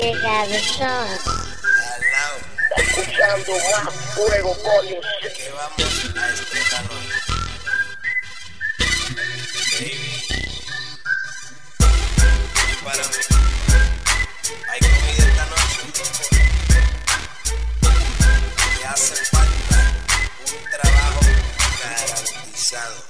Qué cabezón. Al lado. Escuchando más fuego, coño. Que vamos a estrenar hoy. Baby. Para mí. Hay comida esta noche. Me hace falta un trabajo garantizado.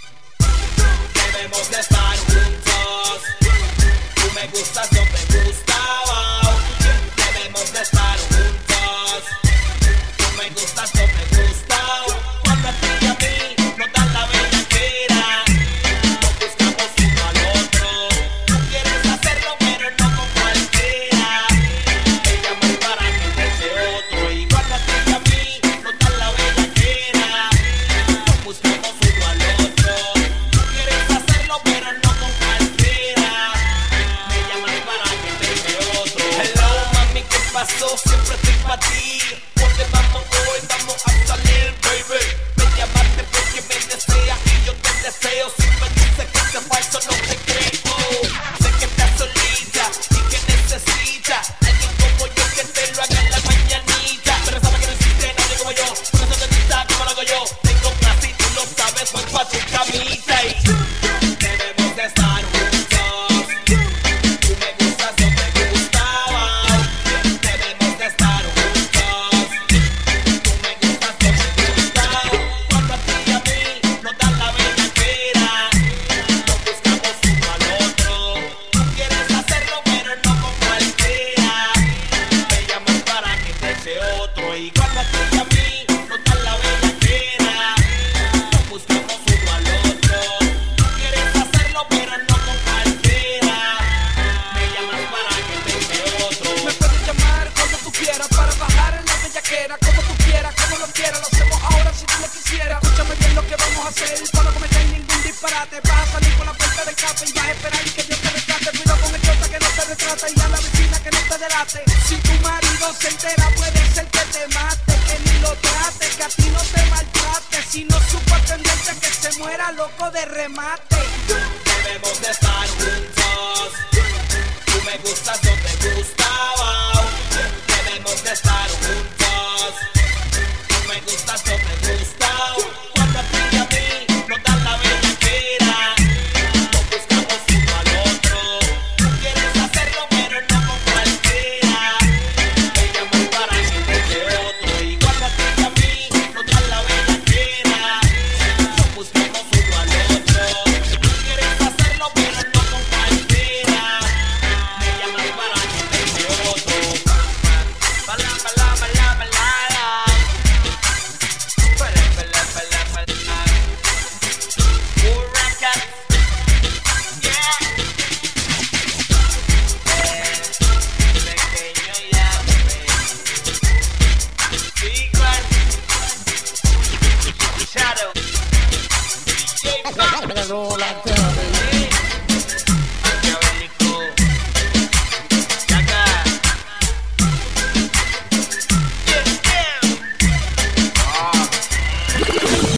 Debemos de estar juntos. Tú me gustas, yo te gustaba. Debemos de estar juntos. Tú me gustas, yo te gustaba. Cuando a ti y a mí nos dan la bellaquera, nos buscamos uno al otro. Tú quieres hacerlo, pero no con cualquiera. Ella más para que te otro. Y cuando a ti y a mí nos dan la bellaquera, nos buscamos uno al otro. Tú quieres hacerlo, pero no con cualquiera. Me llamas para que te otro. Hello, mami, ¿qué pasó? Siempre estoy pa' ti. ¿Dónde vamos hoy? Vamos a salir, baby. Me llamaste porque me deseas y yo te deseo. Si me dices que es falso, no te creo. Sé que estás solita y que necesitas alguien como yo que te lo haga en la mañanita. Pero sabes que no existe nadie como yo. Por eso te dices como lo hago yo. Tengo clase y tú lo sabes, voy pa' tu camita y debemos de estar juntos. Tú me gustas, yo te gustaba. Debemos de estar juntos. Tú me gustas, yo te gustaba. Cuando a ti y a mí nos dan la bellaquera, nos buscamos uno al otro. Tú quieres hacerlo, pero no con cualquiera. Me llamas para que te eche otro. Y cuando a ti y a mí nos dan la bellaquera, nos buscamos uno al otro. Tú quieres hacerlo, pero no con cualquiera. Me llamas para que te eche otro. Me puedes llamar cuando tú quieras para bajar en la bellaquera, como tú quieras, como lo quieras, lo hacemos ahora si tú lo quisieras. Escúchame bien lo que vamos a hacer, para no cometer ningún disparate. Vas a salir por la puerta del café y vas a esperar que Dios te rescate. Cuidado con el chota que no te retrata y a la vecina que no te delate. Si tu marido se entera puede ser que te mate, que ni lo trate, que a ti no te maltrate. Si no supo atenderte que se muera loco de remate. Debemos de estar juntos. Tú me gustas, yo te gusto.